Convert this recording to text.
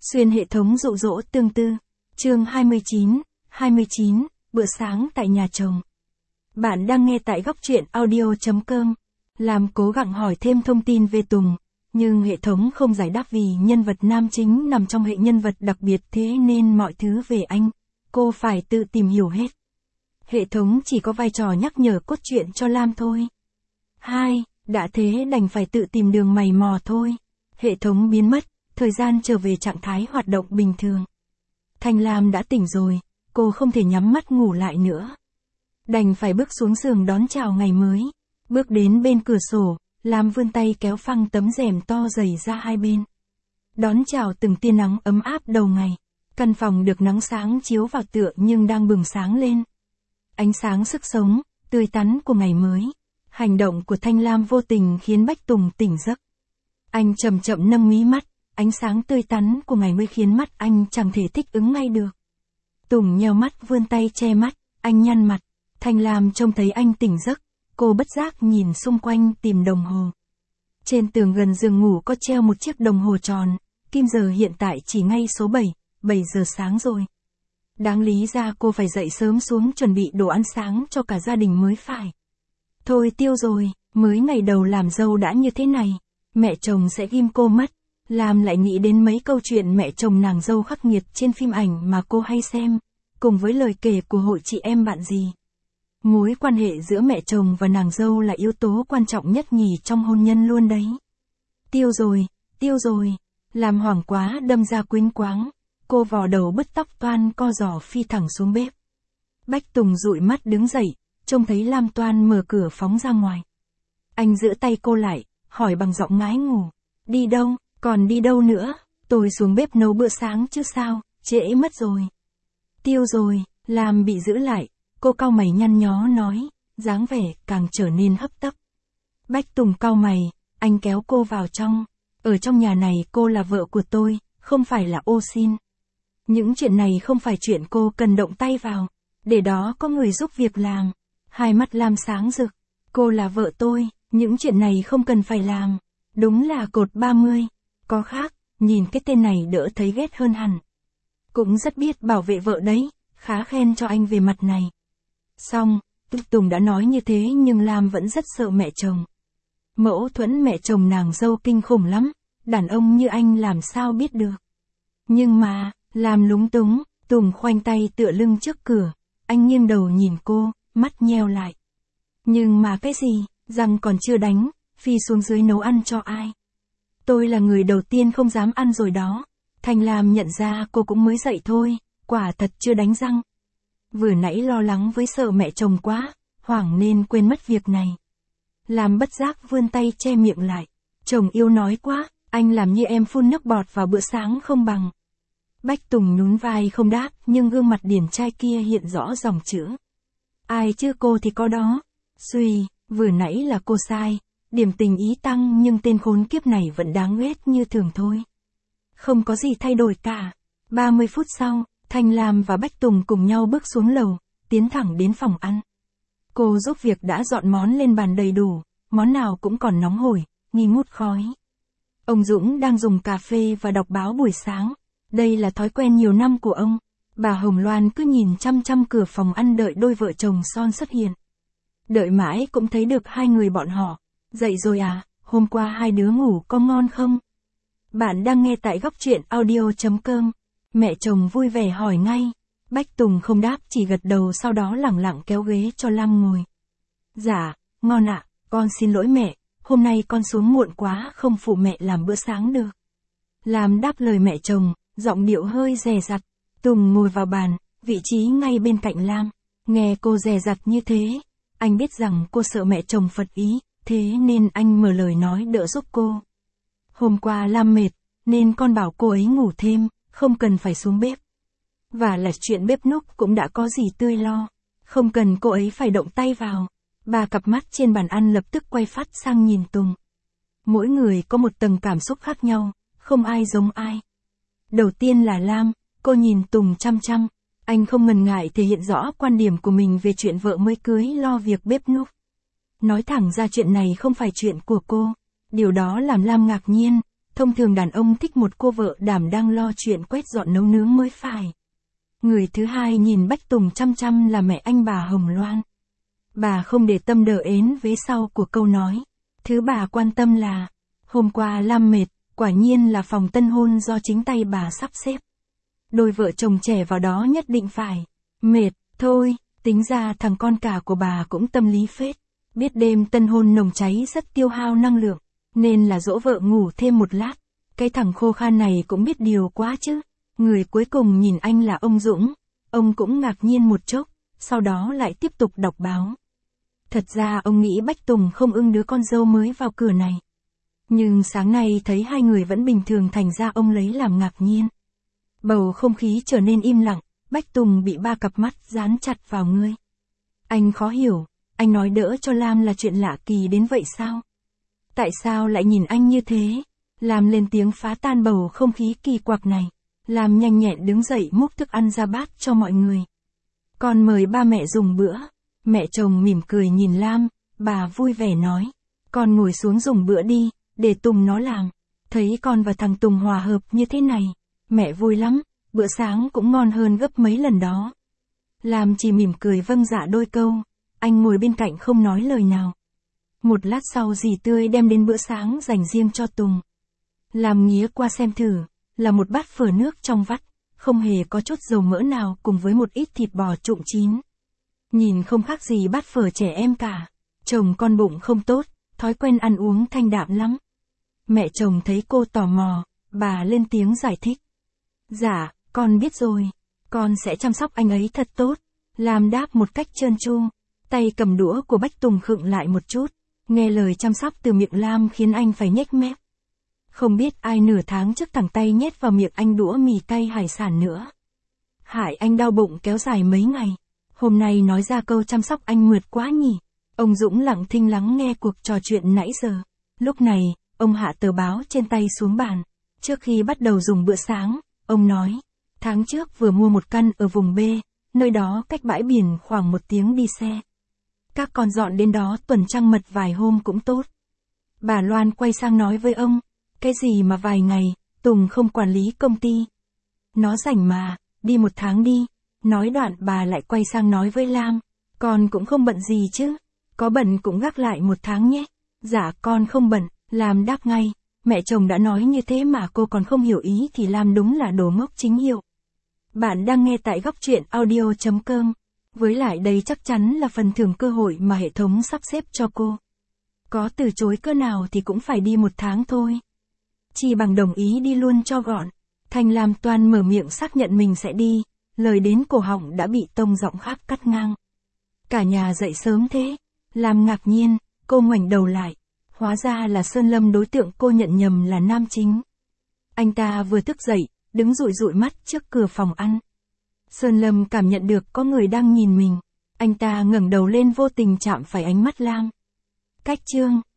Xuyên hệ thống dụ dỗ tương tư. Chương 29, bữa sáng tại nhà chồng. Bạn đang nghe tại góc truyện audio.com. Lam cố gắng hỏi thêm thông tin về Tùng, nhưng hệ thống không giải đáp vì nhân vật nam chính nằm trong hệ nhân vật đặc biệt, thế nên mọi thứ về anh, cô phải tự tìm hiểu hết. Hệ thống chỉ có vai trò nhắc nhở cốt truyện cho Lam thôi. Đã thế đành phải tự tìm đường mày mò thôi. Hệ thống biến mất, thời gian trở về trạng thái hoạt động bình thường. Thanh Lam đã tỉnh rồi, cô không thể nhắm mắt ngủ lại nữa. Đành phải bước xuống giường đón chào ngày mới. Bước đến bên cửa sổ, Lam vươn tay kéo phăng tấm rèm to dày ra hai bên. Đón chào từng tia nắng ấm áp đầu ngày. Căn phòng được nắng sáng chiếu vào tựa nhưng đang bừng sáng lên. Ánh sáng sức sống, tươi tắn của ngày mới. Hành động của Thanh Lam vô tình khiến Bách Tùng tỉnh giấc. Anh chậm chậm nâng mí mắt, ánh sáng tươi tắn của ngày mới khiến mắt anh chẳng thể thích ứng ngay được. Tùng nheo mắt vươn tay che mắt, anh nhăn mặt. Thanh Lam trông thấy anh tỉnh giấc, cô bất giác nhìn xung quanh tìm đồng hồ. Trên tường gần giường ngủ có treo một chiếc đồng hồ tròn, kim giờ hiện tại chỉ ngay số 7 giờ sáng rồi. Đáng lý ra cô phải dậy sớm xuống chuẩn bị đồ ăn sáng cho cả gia đình mới phải. Thôi tiêu rồi, mới ngày đầu làm dâu đã như thế này, mẹ chồng sẽ ghim cô mất. Lam lại nghĩ đến mấy câu chuyện mẹ chồng nàng dâu khắc nghiệt trên phim ảnh mà cô hay xem, cùng với lời kể của hội chị em bạn gì. Mối quan hệ giữa mẹ chồng và nàng dâu là yếu tố quan trọng nhất nhì trong hôn nhân luôn đấy. Tiêu rồi, Lam hoảng quá đâm ra quýnh quáng, cô vò đầu bứt tóc toan co giò phi thẳng xuống bếp. Bách Tùng dụi mắt đứng dậy, trông thấy Lam toan mở cửa phóng ra ngoài. Anh giữ tay cô lại, hỏi bằng giọng ngái ngủ, đi đâu, còn đi đâu nữa, tôi xuống bếp nấu bữa sáng chứ sao, trễ mất rồi. Tiêu rồi, Lam bị giữ lại, cô cau mày nhăn nhó nói, dáng vẻ càng trở nên hấp tấp. Bách Tùng cau mày, anh kéo cô vào trong, ở trong nhà này cô là vợ của tôi, không phải là ô xin. Những chuyện này không phải chuyện cô cần động tay vào, để đó có người giúp việc làm. Hai mắt Lam sáng rực, cô là vợ tôi, những chuyện này không cần phải làm. Đúng là cột 30, có khác, nhìn cái tên này đỡ thấy ghét hơn hẳn. Cũng rất biết bảo vệ vợ đấy, khá khen cho anh về mặt này. Xong, Tùng đã nói như thế nhưng Lam vẫn rất sợ mẹ chồng. Mẫu thuẫn mẹ chồng nàng dâu kinh khủng lắm, đàn ông như anh làm sao biết được. Nhưng mà, Lam lúng túng, Tùng khoanh tay tựa lưng trước cửa, anh nghiêng đầu nhìn cô, mắt nheo lại. Nhưng mà cái gì, răng còn chưa đánh, phi xuống dưới nấu ăn cho ai. Tôi là người đầu tiên không dám ăn rồi đó. Thanh Lam nhận ra cô cũng mới dậy thôi, quả thật chưa đánh răng. Vừa nãy lo lắng với sợ mẹ chồng quá, hoảng nên quên mất việc này. Lam bất giác vươn tay che miệng lại. Chồng yêu nói quá, anh làm như em phun nước bọt vào bữa sáng không bằng. Bách Tùng nhún vai không đáp nhưng gương mặt điển trai kia hiện rõ dòng chữ. Ai chứ cô thì có đó. Suy, vừa nãy là cô sai, điểm tình ý tăng nhưng tên khốn kiếp này vẫn đáng ghét như thường thôi. Không có gì thay đổi cả. 30 phút sau, Thanh Lam và Bách Tùng cùng nhau bước xuống lầu, tiến thẳng đến phòng ăn. Cô giúp việc đã dọn món lên bàn đầy đủ, món nào cũng còn nóng hổi, nghi ngút khói. Ông Dũng đang dùng cà phê và đọc báo buổi sáng. Đây là thói quen nhiều năm của ông. Bà Hồng Loan cứ nhìn chăm chăm cửa phòng ăn đợi đôi vợ chồng son xuất hiện. Đợi mãi cũng thấy được hai người bọn họ. Dậy rồi à, hôm qua hai đứa ngủ có ngon không? Bạn đang nghe tại góc truyện audio.com. Mẹ chồng vui vẻ hỏi ngay. Bách Tùng không đáp chỉ gật đầu sau đó lẳng lặng kéo ghế cho Lam ngồi. Dạ, ngon ạ, con xin lỗi mẹ, hôm nay con xuống muộn quá không phụ mẹ làm bữa sáng được. Lam đáp lời mẹ chồng, giọng điệu hơi dè dặt. Tùng ngồi vào bàn, vị trí ngay bên cạnh Lam. Nghe cô dè dặt như thế, anh biết rằng cô sợ mẹ chồng phật ý, thế nên anh mở lời nói đỡ giúp cô. Hôm qua Lam mệt, nên con bảo cô ấy ngủ thêm, không cần phải xuống bếp. Và là chuyện bếp núc cũng đã có gì tươi lo, không cần cô ấy phải động tay vào. Ba cặp mắt trên bàn ăn lập tức quay phát sang nhìn Tùng. Mỗi người có một tầng cảm xúc khác nhau, không ai giống ai. Đầu tiên là Lam, cô nhìn Tùng chăm chăm, anh không ngần ngại thể hiện rõ quan điểm của mình về chuyện vợ mới cưới lo việc bếp núc. Nói thẳng ra chuyện này không phải chuyện của cô, điều đó làm Lam ngạc nhiên, Thông thường đàn ông thích một cô vợ đảm đang lo chuyện quét dọn nấu nướng mới phải. Người thứ hai nhìn Bách Tùng chăm chăm là mẹ anh bà Hồng Loan. Bà không để tâm đờ ến vế sau của câu nói. Thứ bà quan tâm là, hôm qua Lam mệt, quả nhiên là phòng tân hôn do chính tay bà sắp xếp. Đôi vợ chồng trẻ vào đó nhất định phải mệt, thôi, tính ra thằng con cả của bà cũng tâm lý phết. Biết đêm tân hôn nồng cháy rất tiêu hao năng lượng, nên là dỗ vợ ngủ thêm một lát. Cái thằng khô khan này cũng biết điều quá chứ. Người cuối cùng nhìn anh là ông Dũng. Ông cũng ngạc nhiên một chốc, sau đó lại tiếp tục đọc báo. Thật ra ông nghĩ Bách Tùng không ưng đứa con dâu mới vào cửa này. Nhưng sáng nay thấy hai người vẫn bình thường, thành ra ông lấy làm ngạc nhiên. Bầu không khí trở nên im lặng, Bách Tùng bị ba cặp mắt dán chặt vào ngươi. Anh khó hiểu, anh nói đỡ cho Lam là chuyện lạ kỳ đến vậy sao? Tại sao lại nhìn anh như thế? Lam lên tiếng phá tan bầu không khí kỳ quặc này. Lam nhanh nhẹn đứng dậy múc thức ăn ra bát cho mọi người. Con mời ba mẹ dùng bữa. Mẹ chồng mỉm cười nhìn Lam, bà vui vẻ nói. Con ngồi xuống dùng bữa đi, để Tùng nó làm. Thấy con và thằng Tùng hòa hợp như thế này, mẹ vui lắm, bữa sáng cũng ngon hơn gấp mấy lần đó. Lam chỉ mỉm cười vâng dạ đôi câu, anh ngồi bên cạnh không nói lời nào. Một lát sau dì Tươi đem đến bữa sáng dành riêng cho Tùng. Lam nghía qua xem thử, là một bát phở nước trong vắt, không hề có chút dầu mỡ nào cùng với một ít thịt bò trụng chín. Nhìn không khác gì bát phở trẻ em cả. Chồng con bụng không tốt, thói quen ăn uống thanh đạm lắm. Mẹ chồng thấy cô tò mò, bà lên tiếng giải thích. Dạ, con biết rồi, con sẽ chăm sóc anh ấy thật tốt. Lam đáp một cách trơn tru, tay cầm đũa của Bách Tùng khựng lại một chút. Nghe lời chăm sóc từ miệng Lam khiến anh phải nhếch mép. Không biết ai nửa tháng trước thẳng tay nhét vào miệng anh đũa mì cay hải sản nữa. Hại anh đau bụng kéo dài mấy ngày. Hôm nay nói ra câu chăm sóc anh mượt quá nhỉ. Ông Dũng lặng thinh lắng nghe cuộc trò chuyện nãy giờ. Lúc này, ông hạ tờ báo trên tay xuống bàn. Trước khi bắt đầu dùng bữa sáng, ông nói. Tháng trước vừa mua một căn ở vùng B, nơi đó cách bãi biển khoảng 1 tiếng đi xe. Các con dọn đến đó tuần trăng mật vài hôm cũng tốt. Bà Loan quay sang nói với ông. Cái gì mà vài ngày, Tùng không quản lý công ty. Nó rảnh mà, đi 1 tháng đi. Nói đoạn bà lại quay sang nói với Lam. Con cũng không bận gì chứ. Có bận cũng gác lại 1 tháng nhé. Dạ con không bận, Lam đáp ngay. Mẹ chồng đã nói như thế mà cô còn không hiểu ý thì Lam đúng là đồ ngốc chính hiệu. Bạn đang nghe tại góc truyện audio.com. Với lại đây chắc chắn là phần thưởng cơ hội mà hệ thống sắp xếp cho cô. Có từ chối cỡ nào thì cũng phải đi 1 tháng thôi. Chỉ bằng đồng ý đi luôn cho gọn. Thành Lam toan mở miệng xác nhận mình sẽ đi. Lời đến cổ họng đã bị tông giọng khác cắt ngang. Cả nhà dậy sớm thế. Lam ngạc nhiên, cô ngoảnh đầu lại. Hóa ra là Sơn Lâm, đối tượng cô nhận nhầm là nam chính. Anh ta vừa thức dậy, đứng dụi dụi mắt trước cửa phòng ăn. Sơn Lâm cảm nhận được có người đang nhìn mình. Anh ta ngẩng đầu lên vô tình chạm phải ánh mắt Lam. Cách chương